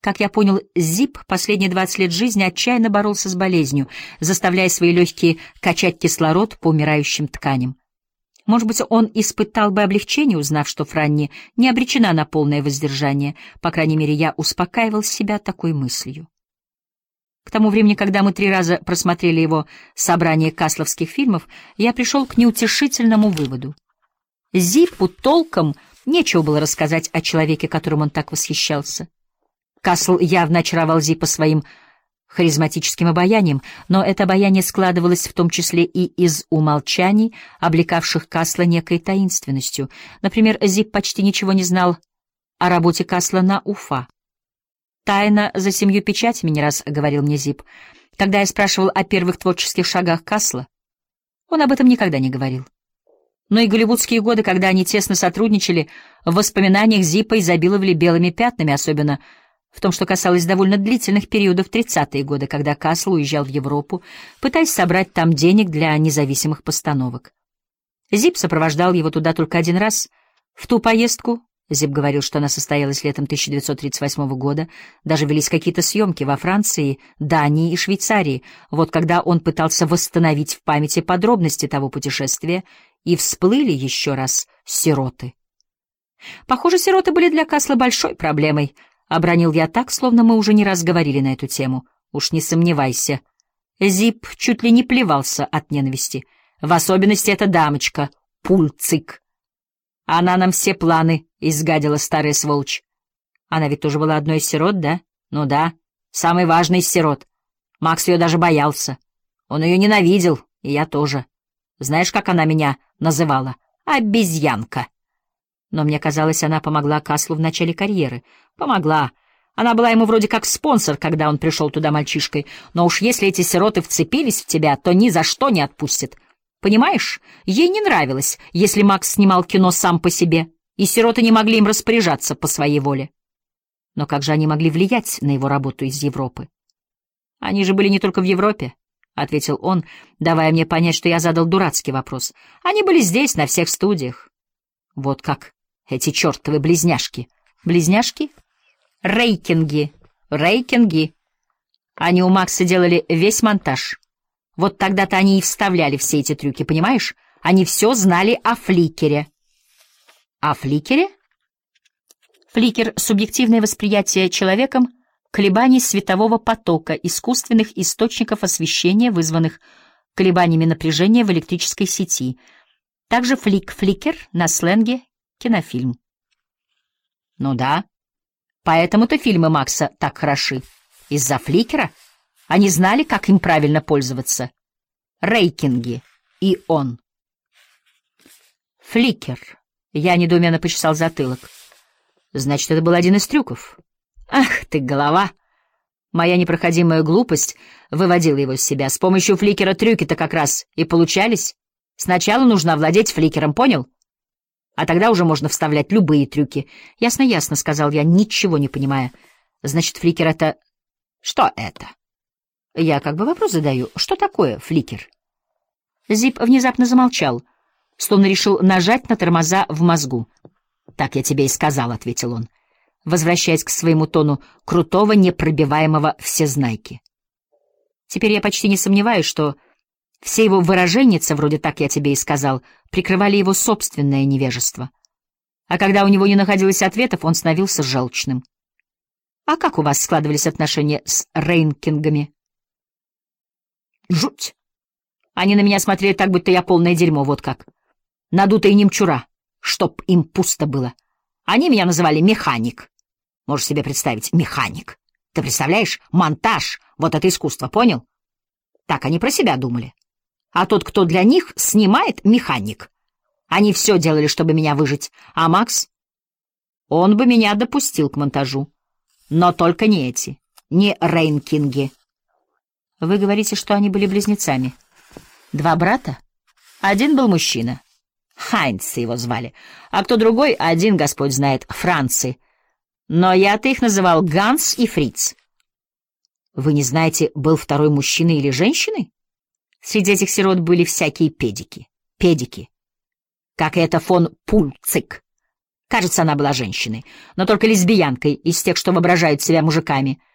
Как я понял, Зип последние 20 лет жизни отчаянно боролся с болезнью, заставляя свои легкие качать кислород по умирающим тканям. Может быть, он испытал бы облегчение, узнав, что Франни не обречена на полное воздержание. По крайней мере, я успокаивал себя такой мыслью. К тому времени, когда мы 3 раза просмотрели его собрание касловских фильмов, я пришел к неутешительному выводу. Зиппу толком нечего было рассказать о человеке, которым он так восхищался. Касл явно очаровал Зиппа своим харизматическим обаянием, но это обаяние складывалось в том числе и из умолчаний, облекавших Касла некой таинственностью. Например, Зипп почти ничего не знал о работе Касла на Уфа. «Тайна за 7 печатями», — не раз говорил мне Зипп. Когда я спрашивал о первых творческих шагах Касла, он об этом никогда не говорил. Но и голливудские годы, когда они тесно сотрудничали, в воспоминаниях Зиппа изобиловали белыми пятнами, особенно в том, что касалось довольно длительных периодов 30-е годы, когда Касл уезжал в Европу, пытаясь собрать там денег для независимых постановок. Зипп сопровождал его туда только 1 раз. В ту поездку, Зипп говорил, что она состоялась летом 1938 года, даже велись какие-то съемки во Франции, Дании и Швейцарии, вот когда он пытался восстановить в памяти подробности того путешествия, и всплыли еще раз сироты. Похоже, сироты были для Касла большой проблемой. Обронил я так, словно мы уже не раз говорили на эту тему. Уж не сомневайся. Зипп чуть ли не плевался от ненависти. В особенности эта дамочка, Пульцик. Она нам все планы изгадила, старая сволочь. Она ведь тоже была одной из сирот, да? Ну да, самой важной из сирот. Макс ее даже боялся. Он ее ненавидел, и я тоже. Знаешь, как она меня называла? Обезьянка. Но мне казалось, она помогла Каслу в начале карьеры. Помогла. Она была ему вроде как спонсор, когда он пришел туда мальчишкой. Но уж если эти сироты вцепились в тебя, то ни за что не отпустят. Понимаешь, ей не нравилось, если Макс снимал кино сам по себе, и сироты не могли им распоряжаться по своей воле. Но как же они могли влиять на его работу из Европы? Они же были не только в Европе, — ответил он, давая мне понять, что я задал дурацкий вопрос. Они были здесь, на всех студиях. Вот как эти чертовы близняшки. Близняшки? Рейкинги. Рейкинги. Они у Макса делали весь монтаж. Вот тогда-то они и вставляли все эти трюки, понимаешь? Они все знали о фликере. О фликере? Фликер — субъективное восприятие человеком колебаний светового потока, искусственных источников освещения, вызванных колебаниями напряжения в электрической сети. Также фликер на сленге кинофильм. Ну да, поэтому-то фильмы Макса так хороши. Из-за фликера они знали, как им правильно пользоваться. Рейкинги и он. Фликер. Я недоуменно почесал затылок. Значит, это был один из трюков. Ах ты, голова! Моя непроходимая глупость выводила его из себя. С помощью фликера трюки-то как раз и получались. Сначала нужно овладеть фликером, понял? А тогда уже можно вставлять любые трюки. Ясно, ясно, — сказал я, ничего не понимая. Значит, фликер — это... Что это? Я как бы вопрос задаю. Что такое фликер? Зипп внезапно замолчал, словно решил нажать на тормоза в мозгу. «Так я тебе и сказал», — ответил он, возвращаясь к своему тону крутого, непробиваемого всезнайки. Теперь я почти не сомневаюсь, что все его выраженницы, вроде «так я тебе и сказал», прикрывали его собственное невежество. А когда у него не находилось ответов, он становился желчным. «А как у вас складывались отношения с Рейкингами?» «Жуть! Они на меня смотрели так, будто я полное дерьмо, вот как. Надутая немчура, чтоб им пусто было. Они меня называли механик. Можешь себе представить, механик. Ты представляешь, монтаж, вот это искусство, понял? Так они про себя думали. А тот, кто для них снимает, механик. Они все делали, чтобы меня выжить. А Макс? Он бы меня допустил к монтажу. Но только не эти, не Рейкинги. Вы говорите, что они были близнецами? 2 брата? Один был мужчина. Хайнц его звали. А кто другой, один, Господь знает, Франци. Но я-то их называл Ганс и Фриц. Вы не знаете, был второй мужчиной или женщиной? Среди этих сирот были всякие педики. Педики. Как и это фон Пульцик. Кажется, она была женщиной, но только лесбиянкой из тех, что воображают себя мужиками.